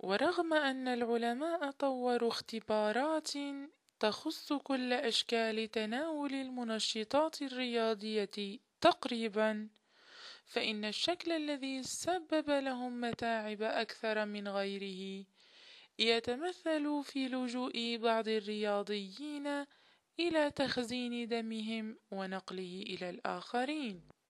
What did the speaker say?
ورغم أن العلماء طوروا اختبارات تخص كل أشكال تناول المنشطات الرياضية تقريبا، فإن الشكل الذي سبب لهم متاعب أكثر من غيره يتمثل في لجوء بعض الرياضيين إلى تخزين دمهم ونقله إلى الآخرين.